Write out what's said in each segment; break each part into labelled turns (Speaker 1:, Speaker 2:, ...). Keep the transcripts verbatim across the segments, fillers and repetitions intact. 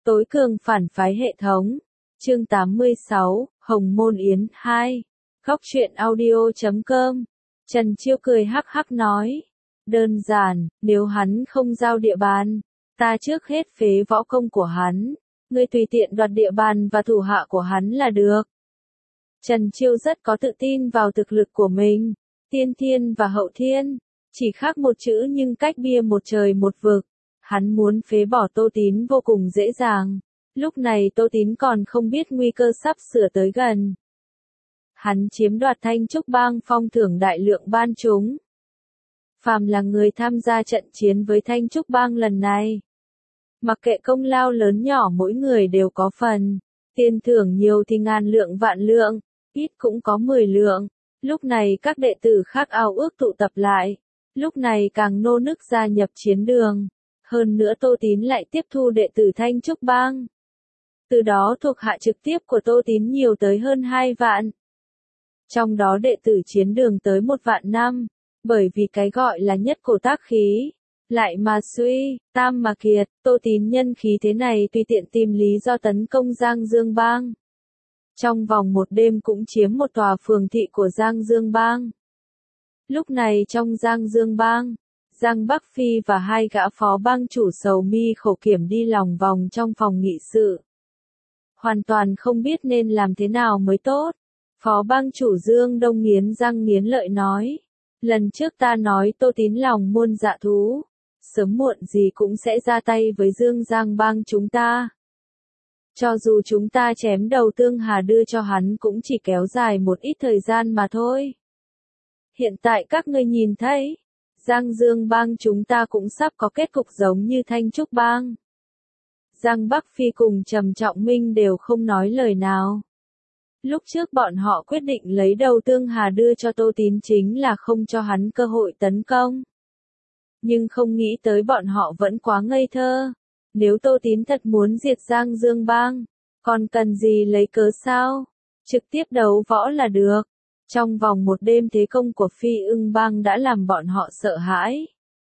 Speaker 1: Tối cường phản phái hệ thống. Chương tám mươi sáu, Hồng Môn Yến hai. Góc truyện audio chấm com. Trần Chiêu cười hắc hắc nói. Đơn giản, nếu hắn không giao địa bàn, ta trước hết phế võ công của hắn. Ngươi tùy tiện đoạt địa bàn và thủ hạ của hắn là được. Trần Chiêu rất có tự tin vào thực lực của mình. Tiên thiên và hậu thiên, chỉ khác một chữ nhưng cách bia một trời một vực. Hắn muốn phế bỏ Tô Tín vô cùng dễ dàng. Lúc này Tô Tín còn không biết nguy cơ sắp sửa tới gần. Hắn chiếm đoạt Thanh Trúc Bang phong thưởng đại lượng ban chúng. Phàm là người tham gia trận chiến với Thanh Trúc Bang lần này, mặc kệ công lao lớn nhỏ mỗi người đều có phần. Tiền thưởng nhiều thì ngàn lượng vạn lượng, ít cũng có mười lượng. Lúc này các đệ tử khác ao ước tụ tập lại. Lúc này càng nô nức gia nhập chiến đường. Hơn nữa Tô Tín lại tiếp thu đệ tử Thanh Trúc Bang. Từ đó thuộc hạ trực tiếp của Tô Tín nhiều tới hơn hai vạn. Trong đó đệ tử chiến đường tới một vạn năm. Bởi vì cái gọi là nhất cổ tác khí. Lại mà suy, tam mà kiệt, Tô Tín nhân khí thế này tùy tiện tìm lý do tấn công Giang Dương Bang. Trong vòng một đêm cũng chiếm một tòa phường thị của Giang Dương Bang. Lúc này trong Giang Dương Bang, Giang Bắc Phi và hai gã phó bang chủ sầu mi khổ kiểm đi lòng vòng trong phòng nghị sự. Hoàn toàn không biết nên làm thế nào mới tốt. Phó bang chủ Dương Đông nghiến răng nghiến lợi nói. Lần trước ta nói Tô Tín lòng muôn dạ thú. Sớm muộn gì cũng sẽ ra tay với Dương Giang Bang chúng ta. Cho dù chúng ta chém đầu Tương Hà đưa cho hắn cũng chỉ kéo dài một ít thời gian mà thôi. Hiện tại các ngươi nhìn thấy, Giang Dương Bang chúng ta cũng sắp có kết cục giống như Thanh Trúc Bang. Giang Bắc Phi cùng Trầm Trọng Minh đều không nói lời nào. Lúc trước bọn họ quyết định lấy đầu Tương Hà đưa cho Tô Tín chính là không cho hắn cơ hội tấn công. Nhưng không nghĩ tới bọn họ vẫn quá ngây thơ. Nếu Tô Tín thật muốn diệt Giang Dương Bang, còn cần gì lấy cớ sao? Trực tiếp đấu võ là được. Trong vòng một đêm thế công của Phi Ưng Bang đã làm bọn họ sợ hãi.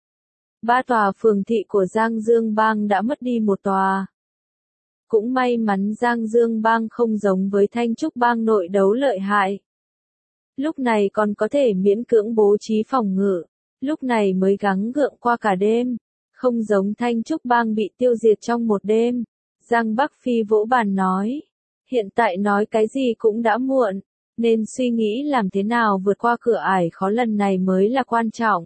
Speaker 1: Ba tòa phường thị của Giang Dương Bang đã mất đi một tòa. Cũng may mắn Giang Dương Bang không giống với Thanh Trúc Bang nội đấu lợi hại. Lúc này còn có thể miễn cưỡng bố trí phòng ngự. Lúc này mới gắng gượng qua cả đêm. Không giống Thanh Trúc Bang bị tiêu diệt trong một đêm. Giang Bắc Phi vỗ bàn nói. Hiện tại nói cái gì cũng đã muộn. Nên suy nghĩ làm thế nào vượt qua cửa ải khó lần này mới là quan trọng.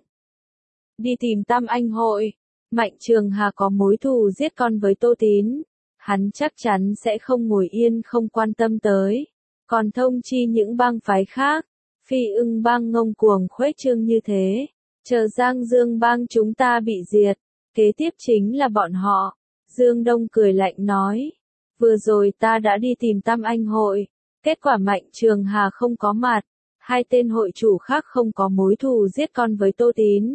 Speaker 1: Đi tìm Tam Anh hội. Mạnh Trường Hà có mối thù giết con với Tô Tín. Hắn chắc chắn sẽ không ngồi yên không quan tâm tới. Còn thông chi những bang phái khác. Phi Ưng Bang ngông cuồng khuếch trương như thế. Chờ Giang Dương Bang chúng ta bị diệt. Kế tiếp chính là bọn họ. Dương Đông cười lạnh nói. Vừa rồi ta đã đi tìm Tam Anh hội. Kết quả Mạnh Trường Hà không có mặt. Hai tên hội chủ khác không có mối thù giết con với Tô Tín.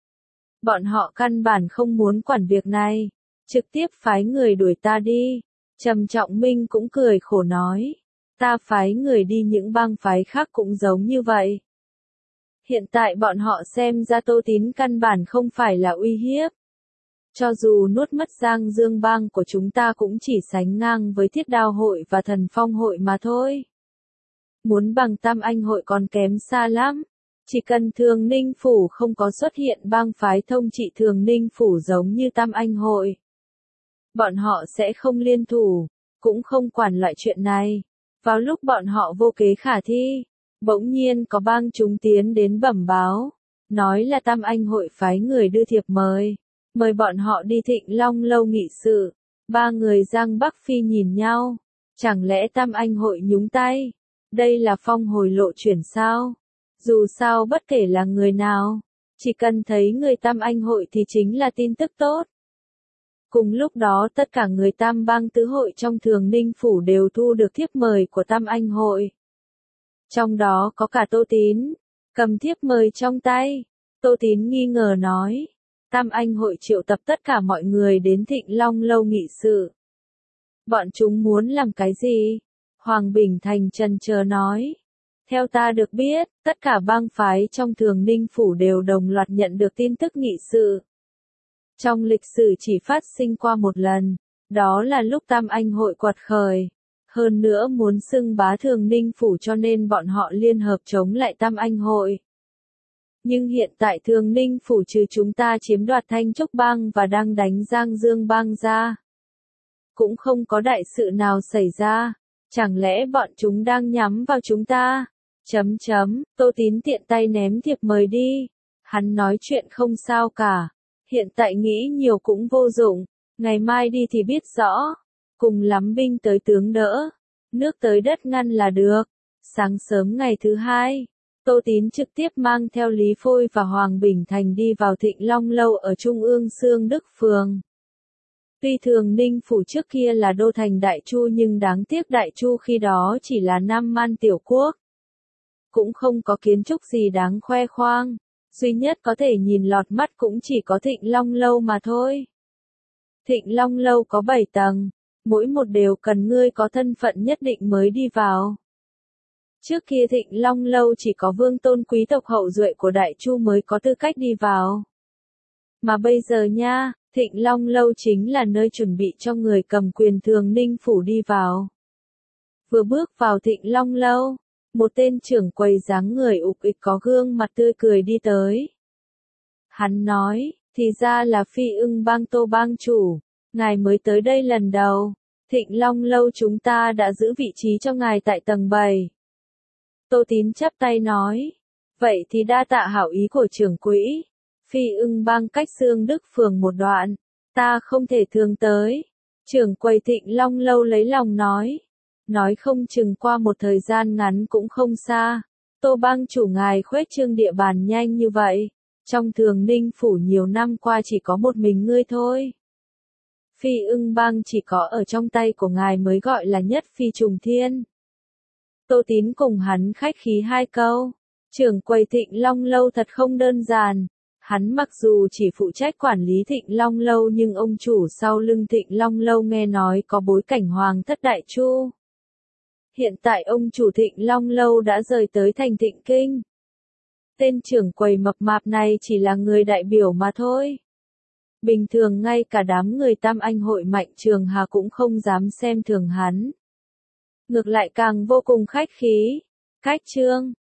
Speaker 1: Bọn họ căn bản không muốn quản việc này. Trực tiếp phái người đuổi ta đi. Trầm Trọng Minh cũng cười khổ nói. Ta phái người đi những bang phái khác cũng giống như vậy. Hiện tại bọn họ xem ra Tô Tín căn bản không phải là uy hiếp. Cho dù nuốt mất Giang Dương Bang của chúng ta cũng chỉ sánh ngang với Thiết Đao hội và Thần Phong hội mà thôi. Muốn bằng Tam Anh hội còn kém xa lắm. Chỉ cần Thường Ninh Phủ không có xuất hiện bang phái thông trị Thường Ninh Phủ giống như Tam Anh hội. Bọn họ sẽ không liên thủ, cũng không quản loại chuyện này. Vào lúc bọn họ vô kế khả thi, bỗng nhiên có bang chúng tiến đến bẩm báo. Nói là Tam Anh hội phái người đưa thiệp mời. Mời bọn họ đi Thịnh Long lâu nghị sự. Ba người Giang Bắc Phi nhìn nhau. Chẳng lẽ Tam Anh hội nhúng tay? Đây là phong hồi lộ chuyển sao? Dù sao bất kể là người nào, chỉ cần thấy người Tam Anh hội thì chính là tin tức tốt. Cùng lúc đó tất cả người Tam Bang tứ hội trong Thường Ninh Phủ đều thu được thiếp mời của Tam Anh hội. Trong đó có cả Tô Tín. Cầm thiếp mời trong tay. Tô Tín nghi ngờ nói. Tam Anh hội triệu tập tất cả mọi người đến Thịnh Long lâu nghị sự. Bọn chúng muốn làm cái gì? Hoàng Bình Thành trần chờ nói. Theo ta được biết, tất cả bang phái trong Thường Ninh Phủ đều đồng loạt nhận được tin tức nghị sự. Trong lịch sử chỉ phát sinh qua một lần, Đó là lúc Tam Anh hội quật khởi. Hơn nữa muốn xưng bá Thường Ninh Phủ cho nên bọn họ liên hợp chống lại Tam Anh hội. Nhưng hiện tại Thường Ninh Phủ trừ chúng ta chiếm đoạt Thanh Trúc Bang và đang đánh Giang Dương Bang ra. Cũng không có đại sự nào xảy ra. Chẳng lẽ bọn chúng đang nhắm vào chúng ta? Chấm chấm, Tô Tín tiện tay ném thiệp mời đi. Hắn nói chuyện không sao cả. Hiện tại nghĩ nhiều cũng vô dụng. Ngày mai đi thì biết rõ. Cùng lắm binh tới tướng đỡ. Nước tới đất ngăn là được. Sáng sớm ngày thứ hai, Tô Tín trực tiếp mang theo Lý Phôi và Hoàng Bình Thành đi vào Thịnh Long Lâu ở Trung ương Xương Đức Phường. Tuy Thường Ninh Phủ trước kia là đô thành Đại Chu nhưng đáng tiếc Đại Chu khi đó chỉ là Nam Man tiểu quốc. Cũng không có kiến trúc gì đáng khoe khoang. Duy nhất có thể nhìn lọt mắt cũng chỉ có Thịnh Long Lâu mà thôi. Thịnh Long Lâu có bảy tầng. Mỗi một đều cần ngươi có thân phận nhất định mới đi vào. Trước kia Thịnh Long Lâu chỉ có vương tôn quý tộc hậu duệ của Đại Chu mới có tư cách đi vào. Mà bây giờ nha, Thịnh Long Lâu chính là nơi chuẩn bị cho người cầm quyền Thường Ninh Phủ đi vào. Vừa bước vào Thịnh Long Lâu, một tên trưởng quầy dáng người ục ịch có gương mặt tươi cười đi tới. Hắn nói, thì ra là Phi Ưng Bang Tô Bang chủ, ngài mới tới đây lần đầu. Thịnh Long Lâu chúng ta đã giữ vị trí cho ngài tại tầng bảy. Tô Tín chắp tay nói, vậy thì đa tạ hảo ý của trưởng quỹ. Phi Ưng Bang cách Xương Đức Phường một đoạn, ta không thể thường tới. Trưởng quầy Thịnh Long Lâu lấy lòng nói, nói không chừng qua một thời gian ngắn cũng không xa. Tô Bang chủ ngài khuếch trương địa bàn nhanh như vậy, trong Thường Ninh Phủ nhiều năm qua chỉ có một mình ngươi thôi. Phi Ưng Bang chỉ có ở trong tay của ngài mới gọi là nhất phi trùng thiên. Tô Tín cùng hắn khách khí hai câu. Trưởng quầy Thịnh Long Lâu thật không đơn giản. Hắn mặc dù chỉ phụ trách quản lý Thịnh Long Lâu nhưng ông chủ sau lưng Thịnh Long Lâu nghe nói có bối cảnh hoàng thất Đại Chu. Hiện tại ông chủ Thịnh Long Lâu đã rời tới thành Thịnh Kinh. Tên trưởng quầy mập mạp này chỉ là người đại biểu mà thôi. Bình thường ngay cả đám người Tam Anh hội Mạnh Trường Hà cũng không dám xem thường hắn. Ngược lại càng vô cùng khách khí. Cách trương,